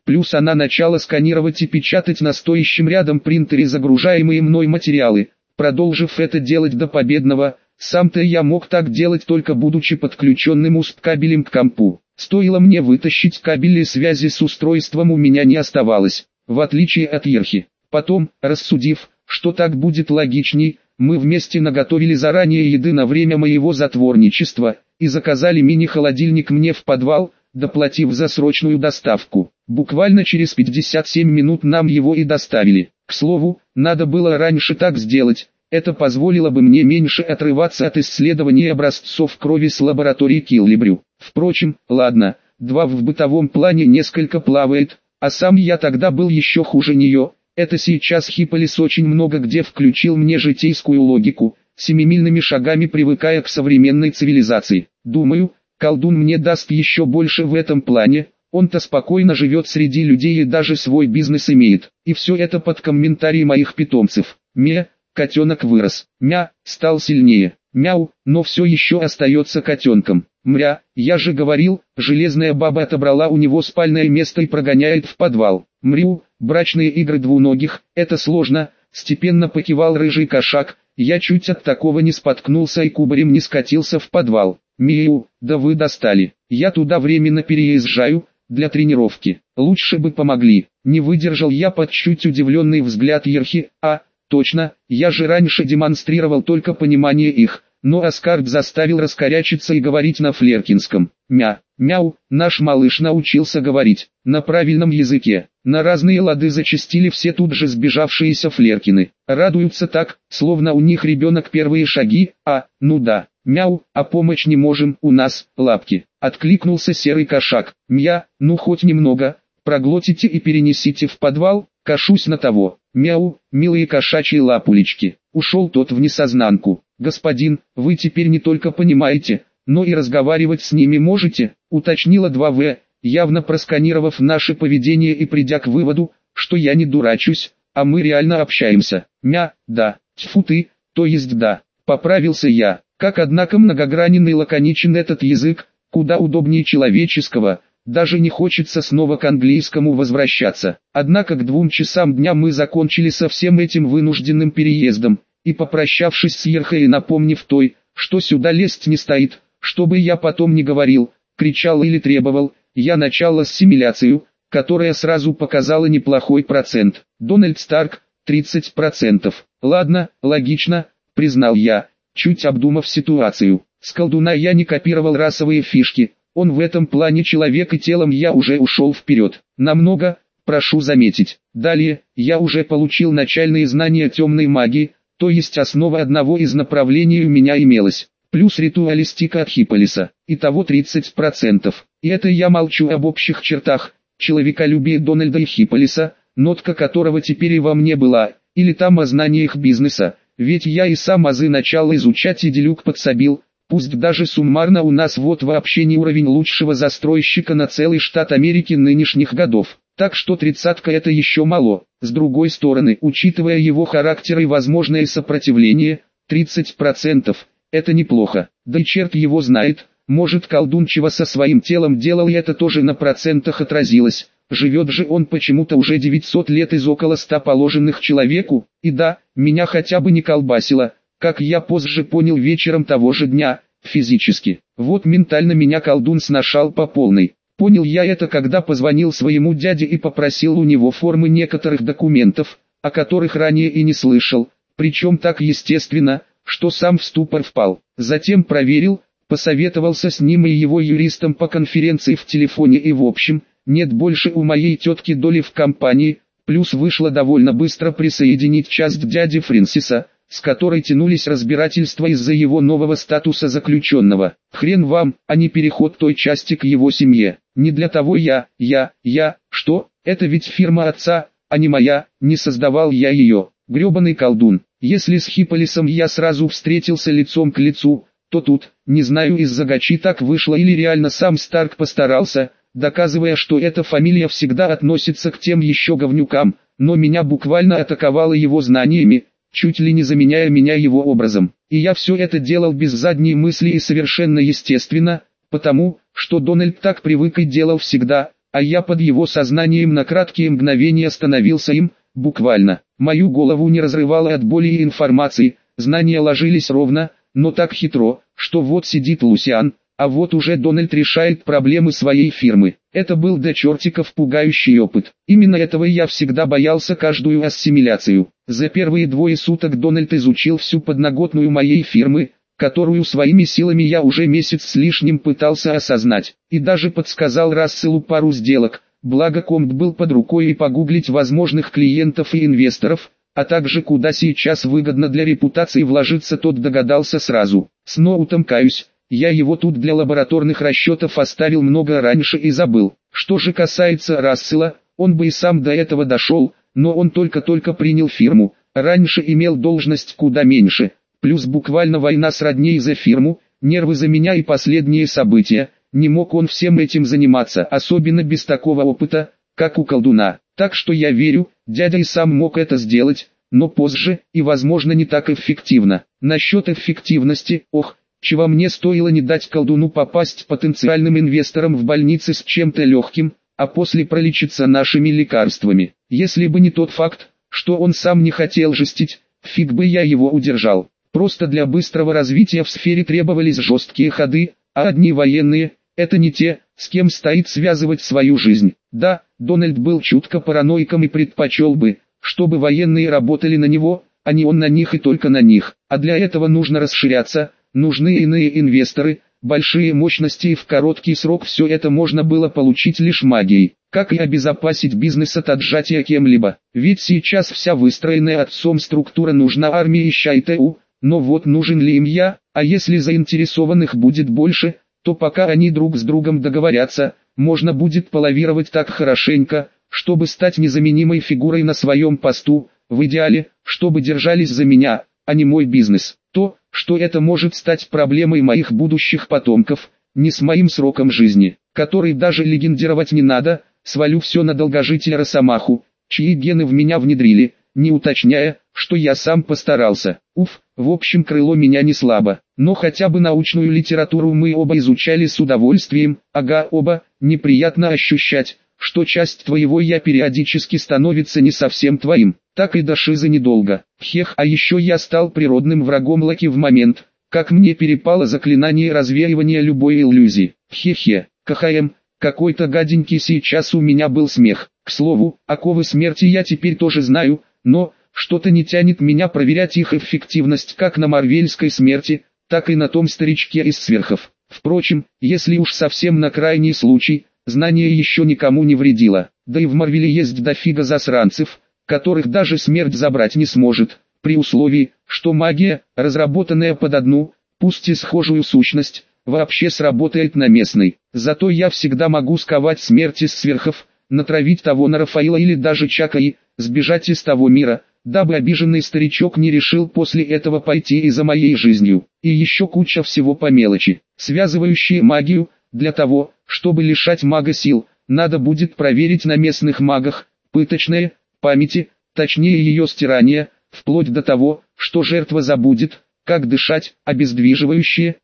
плюс она начала сканировать и печатать на стоящем рядом принтере загружаемые мной материалы, продолжив это делать до победного. Сам-то я мог так делать только будучи подключенным USB-кабелем к компу. Стоило мне вытащить кабели связи с устройством, у меня не оставалось, в отличие от Ерхи. Потом, рассудив, что так будет логичней, мы вместе наготовили заранее еды на время моего затворничества и заказали мини-холодильник мне в подвал, доплатив за срочную доставку. Буквально через 57 минут нам его и доставили. К слову, надо было раньше так сделать. Это позволило бы мне меньше отрываться от исследования образцов крови с лаборатории Киллибрю. Впрочем, ладно, 2 в бытовом плане несколько плавает, а сам я тогда был еще хуже нее. Это сейчас Хиполис очень много где включил мне житейскую логику, семимильными шагами привыкая к современной цивилизации. Думаю, колдун мне даст еще больше в этом плане. Он-то спокойно живет среди людей и даже свой бизнес имеет. И все это под комментарии моих питомцев. Котенок вырос. Стал сильнее. Мяу, но все еще остается котенком. Мря, я же говорил, железная баба отобрала у него спальное место и прогоняет в подвал. Мрю, брачные игры двуногих, это сложно, степенно покивал рыжий кошак. Я чуть от такого не споткнулся и кубарем не скатился в подвал. Миу, да вы достали. Я туда временно переезжаю, для тренировки. Лучше бы помогли. Не выдержал я под чуть удивленный взгляд Ерхи. Точно, я же раньше демонстрировал только понимание их, но Аскард заставил раскорячиться и говорить на флеркинском. Мяу, наш малыш научился говорить на правильном языке. На разные лады зачастили все тут же сбежавшиеся флеркины. Радуются так, словно у них ребенок первые шаги. Ну да. Мяу, а помочь не можем, у нас лапки. Откликнулся серый кошак. Ну хоть немного, проглотите и перенесите в подвал, кашусь на того. Мяу, милые кошачьи лапулечки. Ушел тот в несознанку. Господин, вы теперь не только понимаете, но и разговаривать с ними можете, уточнила 2В, явно просканировав наше поведение и придя к выводу, что я не дурачусь, а мы реально общаемся. Да, тьфу ты, то есть да, поправился я. Как однако многогранен и лаконичен этот язык, куда удобнее человеческого. Даже не хочется снова к английскому возвращаться. Однако к 2 часам дня мы закончили со всем этим вынужденным переездом, и попрощавшись с Ерхой и напомнив той, что сюда лезть не стоит, чтобы я потом не говорил, кричал или требовал, я начал ассимиляцию, которая сразу показала неплохой процент. Дональд Старк, 30%. Ладно, логично, признал я, чуть обдумав ситуацию. С колдуна я не копировал расовые фишки. Он в этом плане человек, и телом я уже ушел вперед. Намного, прошу заметить. Далее, я уже получил начальные знания темной магии, то есть основа одного из направлений у меня имелась. Плюс ритуалистика от Хиполиса. Итого 30%. И это я молчу об общих чертах. Человеколюбие Дональда и Хиполиса, нотка которого теперь и во мне была, или там о знаниях бизнеса. Ведь я и сам азы начала изучать и делюк подсобил. Пусть даже суммарно у нас вот вообще не уровень лучшего застройщика на целый штат Америки нынешних годов. Так что 30-ка это еще мало. С другой стороны, учитывая его характер и возможное сопротивление, 30% это неплохо. Да и черт его знает, может колдун чего со своим телом делал, и это тоже на процентах отразилось. Живет же он почему-то уже 900 лет из около 100 положенных человеку. И да, меня хотя бы не колбасило, как я позже понял вечером того же дня, физически. Вот ментально меня колдун сношал по полной. Понял я это, когда позвонил своему дяде и попросил у него формы некоторых документов, о которых ранее и не слышал, причем так естественно, что сам в ступор впал. Затем проверил, посоветовался с ним и его юристом по конференции в телефоне, и в общем, нет больше у моей тетки доли в компании, плюс вышло довольно быстро присоединить часть дяди Фрэнсиса, с которой тянулись разбирательства из-за его нового статуса заключенного. Хрен вам, а не переход той части к его семье. Не для того что? Это ведь фирма отца, а не моя, не создавал я ее. Гребаный колдун. Если с Хиполисом я сразу встретился лицом к лицу, то тут, не знаю, из-за гачи так вышло или реально сам Старк постарался, доказывая, что эта фамилия всегда относится к тем еще говнюкам, но меня буквально атаковало его знаниями, чуть ли не заменяя меня его образом. И я все это делал без задней мысли и совершенно естественно, потому, что Дональд так привык и делал всегда, а я под его сознанием на краткие мгновения становился им, буквально. Мою голову не разрывало от боли и информации, знания ложились ровно, но так хитро, что вот сидит Лусиан, а вот уже Дональд решает проблемы своей фирмы. Это был до чертиков пугающий опыт. Именно этого я всегда боялся каждую ассимиляцию. За первые 2 суток Дональд изучил всю подноготную моей фирмы, которую своими силами я уже месяц с лишним пытался осознать, и даже подсказал Расселу пару сделок, благо комп был под рукой, и погуглить возможных клиентов и инвесторов, а также куда сейчас выгодно для репутации вложиться, тот догадался сразу. С ноутом, каюсь, я его тут для лабораторных расчетов оставил много раньше и забыл. Что же касается Рассела, он бы и сам до этого дошел, но он только-только принял фирму, раньше имел должность куда меньше, плюс буквально война с родней за фирму, нервы за меня и последние события. Не мог он всем этим заниматься, особенно без такого опыта, как у колдуна. Так что я верю, дядя и сам мог это сделать, но позже, и возможно не так эффективно. Насчет эффективности, чего мне стоило не дать колдуну попасть потенциальным инвесторам в больнице с чем-то легким, а после пролечиться нашими лекарствами. Если бы не тот факт, что он сам не хотел жестить, фиг бы я его удержал. Просто для быстрого развития в сфере требовались жесткие ходы, а одни военные – это не те, с кем стоит связывать свою жизнь. Да, Дональд был чутко параноиком и предпочел бы, чтобы военные работали на него, а не он на них и только на них. А для этого нужно расширяться, нужны иные инвесторы, большие мощности, и в короткий срок все это можно было получить лишь магией. Как и обезопасить бизнес от отжатия кем-либо. Ведь сейчас вся выстроенная отцом структура нужна армии и ЩТУ, но вот нужен ли им я, а если заинтересованных будет больше, то пока они друг с другом договорятся, можно будет полавировать так хорошенько, чтобы стать незаменимой фигурой на своем посту, в идеале, чтобы держались за меня, а не мой бизнес. То, что это может стать проблемой моих будущих потомков, не с моим сроком жизни, который даже легендировать не надо, свалю все на долгожителя Росомаху, чьи гены в меня внедрили, не уточняя, что я сам постарался. В общем, крыло меня не слабо, но хотя бы научную литературу мы оба изучали с удовольствием, оба, неприятно ощущать, что часть твоего я периодически становится не совсем твоим, так и до шизы недолго. А еще я стал природным врагом Локи в момент, как мне перепало заклинание развеивания любой иллюзии. КХМ, какой-то гаденький сейчас у меня был смех. К слову, оковы смерти я теперь тоже знаю, но что-то не тянет меня проверять их эффективность как на марвельской смерти, так и на том старичке из сверхов. Впрочем, если уж совсем на крайний случай, знание еще никому не вредило. Да и в Марвеле есть дофига засранцев, которых даже смерть забрать не сможет, при условии, что магия, разработанная под одну, пусть и схожую сущность, вообще сработает на местной. Зато я всегда могу сковать смерть из сверхов, натравить того на Рафаила или даже Чака и сбежать из того мира, дабы обиженный старичок не решил после этого пойти и за моей жизнью. И еще куча всего по мелочи, связывающие магию. Для того, чтобы лишать мага сил, надо будет проверить на местных магах, пыточные, памяти, точнее ее стирание, вплоть до того, что жертва забудет, как дышать, обездвиживающее,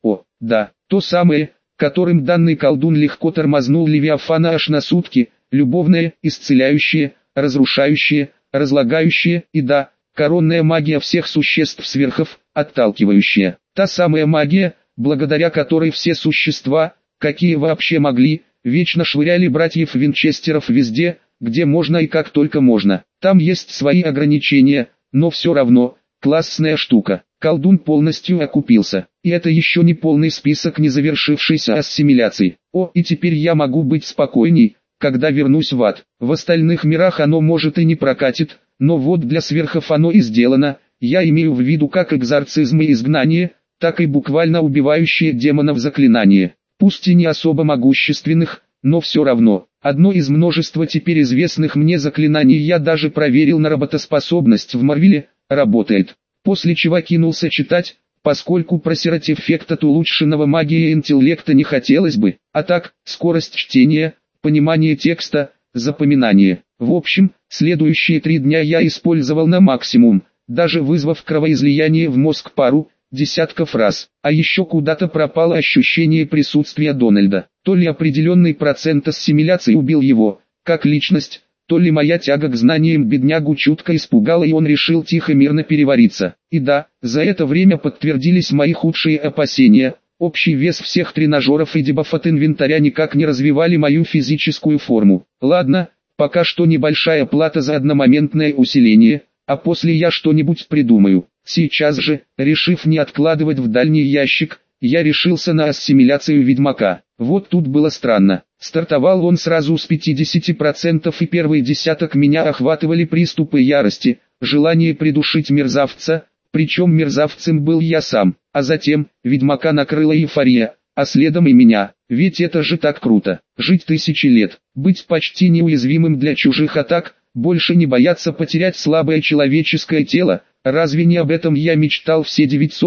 то самое, которым данный колдун легко тормознул Левиафана аж на сутки, любовное, исцеляющее, разрушающее, разлагающее и коронная магия всех существ сверхов, отталкивающая. Та самая магия, благодаря которой все существа, какие вообще могли, вечно швыряли братьев Винчестеров везде, где можно и как только можно. Там есть свои ограничения, но все равно, классная штука. Колдун полностью окупился. И это еще не полный список незавершившейся ассимиляции. И теперь я могу быть спокойней, когда вернусь в ад. В остальных мирах оно может и не прокатит, но вот для сверхов оно и сделано. Я имею в виду как экзорцизм и изгнание, так и буквально убивающие демонов заклинания. Пусть и не особо могущественных, но все равно. Одно из множества теперь известных мне заклинаний я даже проверил на работоспособность в Марвеле, работает. После чего кинулся читать, поскольку просирать эффект от улучшенного магии интеллекта не хотелось бы, а так, скорость чтения, понимание текста, запоминание. В общем, следующие 3 дня я использовал на максимум, даже вызвав кровоизлияние в мозг пару, десятков раз. А еще куда-то пропало ощущение присутствия Дональда. То ли определенный процент ассимиляции убил его, как личность, то ли моя тяга к знаниям беднягу чутко испугала, и он решил тихо-мирно перевариться. И да, за это время подтвердились мои худшие опасения. Общий вес всех тренажеров и дебаф от инвентаря никак не развивали мою физическую форму. Ладно, пока что небольшая плата за одномоментное усиление, а после я что-нибудь придумаю. Сейчас же, решив не откладывать в дальний ящик, я решился на ассимиляцию ведьмака. Вот тут было странно. Стартовал он сразу с 50%, и первый десяток меня охватывали приступы ярости, желание придушить мерзавца, причем мерзавцем был я сам, а затем, ведьмака накрыла эйфория, а следом и меня, ведь это же так круто, жить 1000 лет, быть почти неуязвимым для чужих атак, больше не бояться потерять слабое человеческое тело. Разве не об этом я мечтал все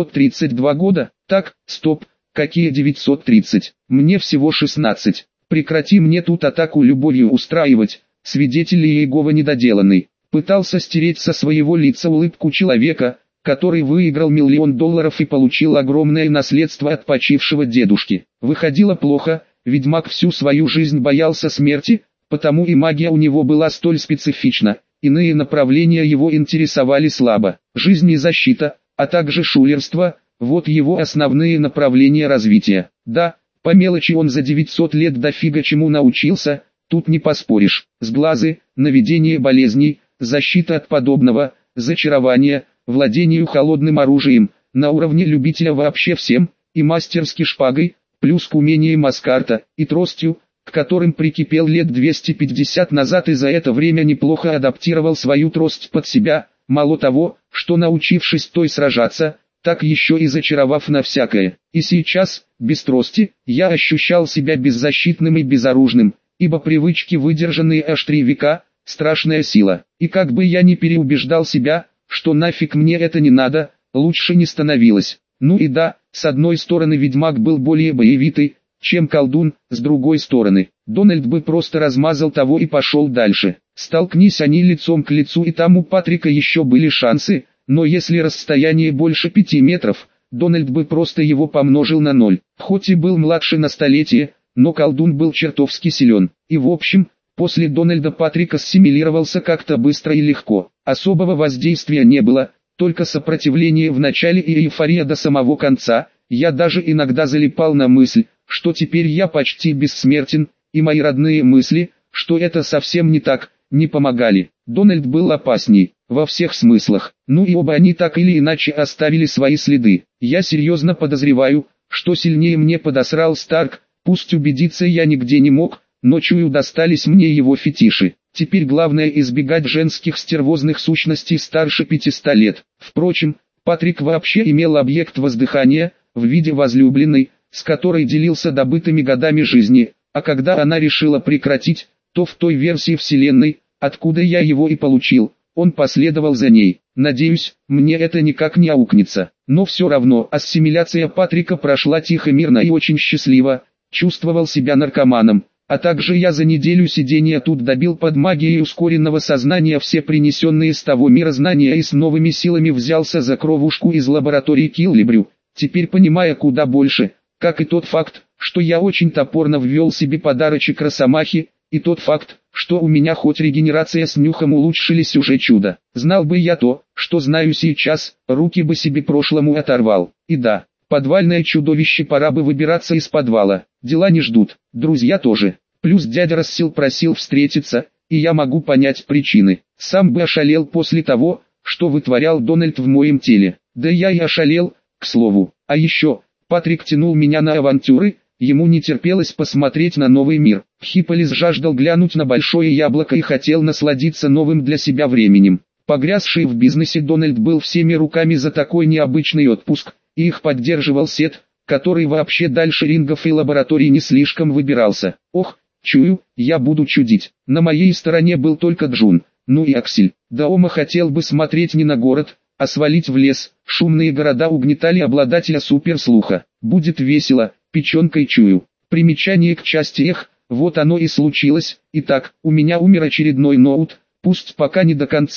932 года? Так, стоп, какие 930? Мне всего 16. Прекрати мне тут атаку любовью устраивать, свидетель Иеговы недоделанный. Пытался стереть со своего лица улыбку человека, который выиграл $1 000 000 и получил огромное наследство от почившего дедушки. Выходило плохо, ведьмак всю свою жизнь боялся смерти, потому и магия у него была столь специфична. Иные направления его интересовали слабо. Жизнь и защита, а также шулерство – вот его основные направления развития. Да, по мелочи он за 900 лет дофига чему научился, тут не поспоришь. Сглазы, наведение болезней, защита от подобного, зачарование, владению холодным оружием, на уровне любителя вообще всем, и мастерски шпагой, плюс к умениям Аскарта, и тростью, к которым прикипел лет 250 назад, и за это время неплохо адаптировал свою трость под себя, мало того, что научившись той сражаться, так еще и зачаровав на всякое. И сейчас, без трости, я ощущал себя беззащитным и безоружным, ибо привычки, выдержанные аж 3 века, страшная сила. И как бы я ни переубеждал себя, что нафиг мне это не надо, лучше не становилось. Ну и да, с одной стороны ведьмак был более боевитый, чем колдун, с другой стороны, Дональд бы просто размазал того и пошел дальше. Столкнись они лицом к лицу, и там у Патрика еще были шансы, но если расстояние больше 5 метров, Дональд бы просто его помножил на 0. Хоть и был младше на столетие, но колдун был чертовски силен. И в общем, после Дональда Патрик ассимилировался как-то быстро и легко. Особого воздействия не было, только сопротивление в начале и эйфория до самого конца. Я даже иногда залипал на мысль, что теперь я почти бессмертен, и мои родные мысли, что это совсем не так, не помогали. Дональд был опасней, во всех смыслах, ну и оба они так или иначе оставили свои следы. Я серьезно подозреваю, что сильнее мне подосрал Старк, пусть убедиться я нигде не мог, но чую, достались мне его фетиши. Теперь главное избегать женских стервозных сущностей старше 500 лет. Впрочем, Патрик вообще имел объект воздыхания, в виде возлюбленной, с которой делился добытыми годами жизни, а когда она решила прекратить, то в той версии вселенной, откуда я его и получил, он последовал за ней. Надеюсь, мне это никак не аукнется. Но все равно ассимиляция Патрика прошла тихо, мирно и очень счастливо, чувствовал себя наркоманом. А также я за неделю сидения тут добил под магией ускоренного сознания все принесенные с того мира знания и с новыми силами взялся за кровушку из лаборатории Киллибрю, теперь понимая куда больше, как и тот факт, что я очень топорно ввел себе подарочек Росомахи, и тот факт, что у меня хоть регенерация с нюхом улучшились уже чудо. Знал бы я то, что знаю сейчас, руки бы себе прошлому оторвал. И да, подвальное чудовище, пора бы выбираться из подвала. Дела не ждут, друзья тоже. Плюс дядя Рассел просил встретиться, и я могу понять причины. Сам бы ошалел после того, что вытворял Дональд в моем теле. Да я и ошалел, к слову. А еще, Патрик тянул меня на авантюры, ему не терпелось посмотреть на новый мир. Хипполис жаждал глянуть на большое яблоко и хотел насладиться новым для себя временем. Погрязший в бизнесе Дональд был всеми руками за такой необычный отпуск, и их поддерживал Сет, который вообще дальше рингов и лабораторий не слишком выбирался. Ох, чую, я буду чудить. На моей стороне был только Джун, ну и Аксель. Даома хотел бы смотреть не на город, а свалить в лес. Шумные города угнетали обладателя суперслуха. Будет весело, печенкой чую. Примечание к части «Эх», вот оно и случилось. Итак, у меня умер очередной ноут, пусть пока не до конца,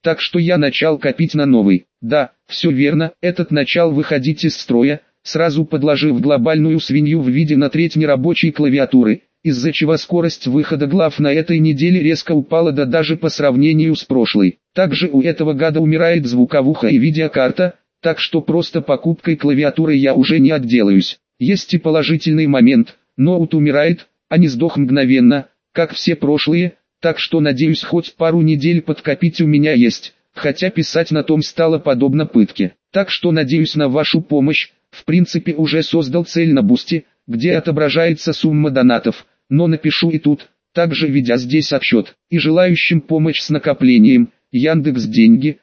так что я начал копить на новый. Да, все верно, этот начал выходить из строя, сразу подложив глобальную свинью в виде на треть нерабочей клавиатуры, из-за чего скорость выхода глав на этой неделе резко упала даже по сравнению с прошлой. Также у этого гада умирает звуковуха и видеокарта, так что просто покупкой клавиатуры я уже не отделаюсь. Есть и положительный момент, ноут умирает, а не сдох мгновенно, как все прошлые, так что надеюсь хоть пару недель подкопить у меня есть, хотя писать на том стало подобно пытке. Так что надеюсь на вашу помощь, в принципе уже создал цель на Бусти, где отображается сумма донатов, но напишу и тут, также ведя здесь отсчет, и желающим помощь с накоплением, Яндекс Деньги,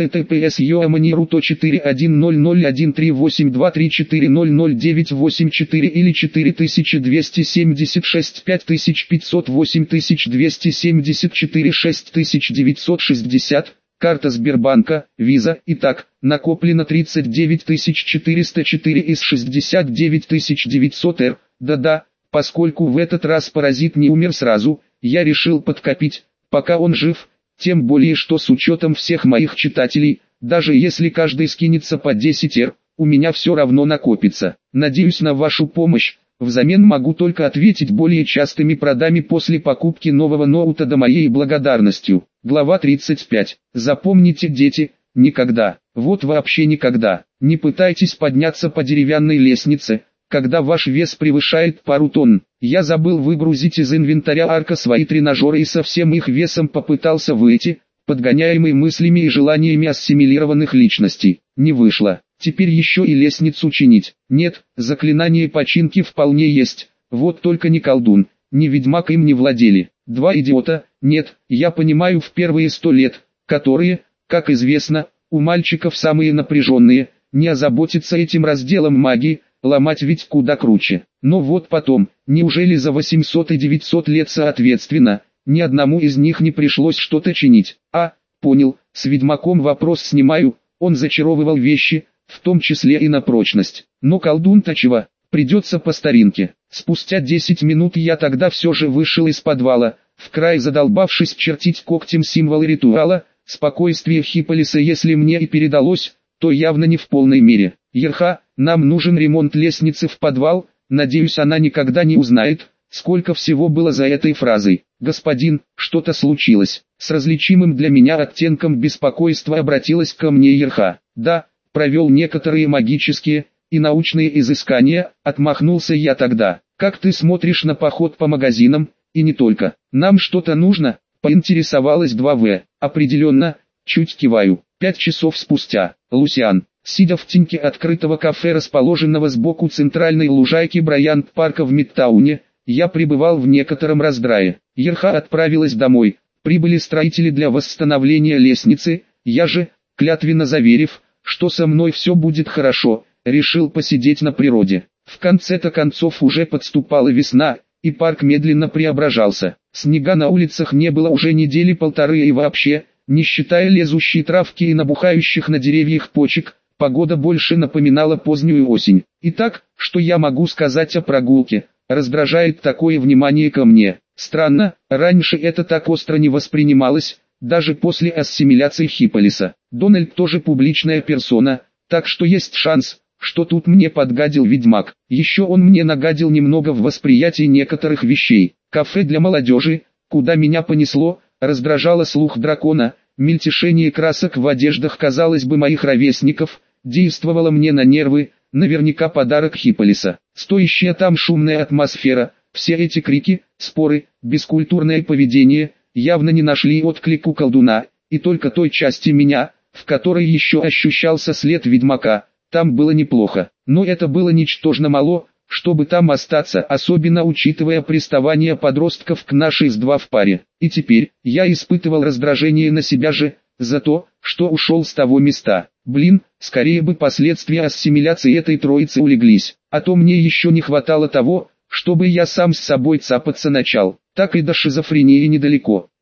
https://41001382384000984 или 4276 5500 8274 6960, карта Сбербанка, Виза. Итак, накоплено 39404 из 69900 Р. Да-да, поскольку в этот раз паразит не умер сразу, я решил подкопить, пока он жив. Тем более что с учетом всех моих читателей, даже если каждый скинется по 10 Р, у меня все равно накопится. Надеюсь на вашу помощь, взамен могу только ответить более частыми продами после покупки нового ноута до моей благодарностью. Глава 35. Запомните, дети, никогда, вот вообще никогда, не пытайтесь подняться по деревянной лестнице, когда ваш вес превышает пару тонн. Я забыл выгрузить из инвентаря арка свои тренажеры и со всем их весом попытался выйти, подгоняемый мыслями и желаниями ассимилированных личностей. Не вышло. Теперь еще и лестницу чинить. Нет, заклинание починки вполне есть, вот только не колдун, ни ведьмак им не владели. Два идиота, нет, я понимаю в первые 100 лет, которые, как известно, у мальчиков самые напряженные, не озаботиться этим разделом магии, ломать ведь куда круче. Но вот потом, неужели за 800 и 900 лет соответственно, ни одному из них не пришлось что-то чинить? А, понял, с ведьмаком вопрос снимаю, он зачаровывал вещи, в том числе и на прочность. Но колдун-то чего, придется по старинке. Спустя 10 минут я тогда все же вышел из подвала, вкрай задолбавшись чертить когтем символы ритуала, спокойствие Хиполиса если мне и передалось, то явно не в полной мере. Ерха, нам нужен ремонт лестницы в подвал, надеюсь она никогда не узнает, сколько всего было за этой фразой. Господин, что-то случилось. С различимым для меня оттенком беспокойства обратилась ко мне Ерха. Да, провел некоторые магические и научные изыскания, отмахнулся я тогда. Как ты смотришь на поход по магазинам, и не только? Нам что-то нужно? Поинтересовалась 2В. Определенно, чуть киваю. 5 часов спустя, Лусиан. Сидя в теньке открытого кафе, расположенного сбоку центральной лужайки Брайант-парка в Мидтауне, я пребывал в некотором раздрае. Ерха отправилась домой, прибыли строители для восстановления лестницы, я же, клятвенно заверив, что со мной все будет хорошо, решил посидеть на природе. В конце-то концов уже подступала весна, и парк медленно преображался. Снега на улицах не было уже недели полторы и вообще, не считая лезущей травки и набухающих на деревьях почек, погода больше напоминала позднюю осень. Итак, что я могу сказать о прогулке? Раздражает такое внимание ко мне. Странно, раньше это так остро не воспринималось, даже после ассимиляции Хиполиса. Дональд тоже публичная персона, так что есть шанс, что тут мне подгадил ведьмак. Еще он мне нагадил немного в восприятии некоторых вещей. Кафе для молодежи, куда меня понесло, раздражало слух дракона, мельтешение красок в одеждах, казалось бы, моих ровесников, действовало мне на нервы, наверняка подарок Хиполиса. Стоящая там шумная атмосфера, все эти крики, споры, бескультурное поведение, явно не нашли отклик у колдуна, и только той части меня, в которой еще ощущался след ведьмака, там было неплохо. Но это было ничтожно мало, чтобы там остаться, особенно учитывая приставание подростков к нашей с 2 в паре. И теперь, я испытывал раздражение на себя же, за то, что ушел с того места. Блин, скорее бы последствия ассимиляции этой троицы улеглись, а то мне еще не хватало того, чтобы я сам с собой цапаться начал. Так и до шизофрении недалеко.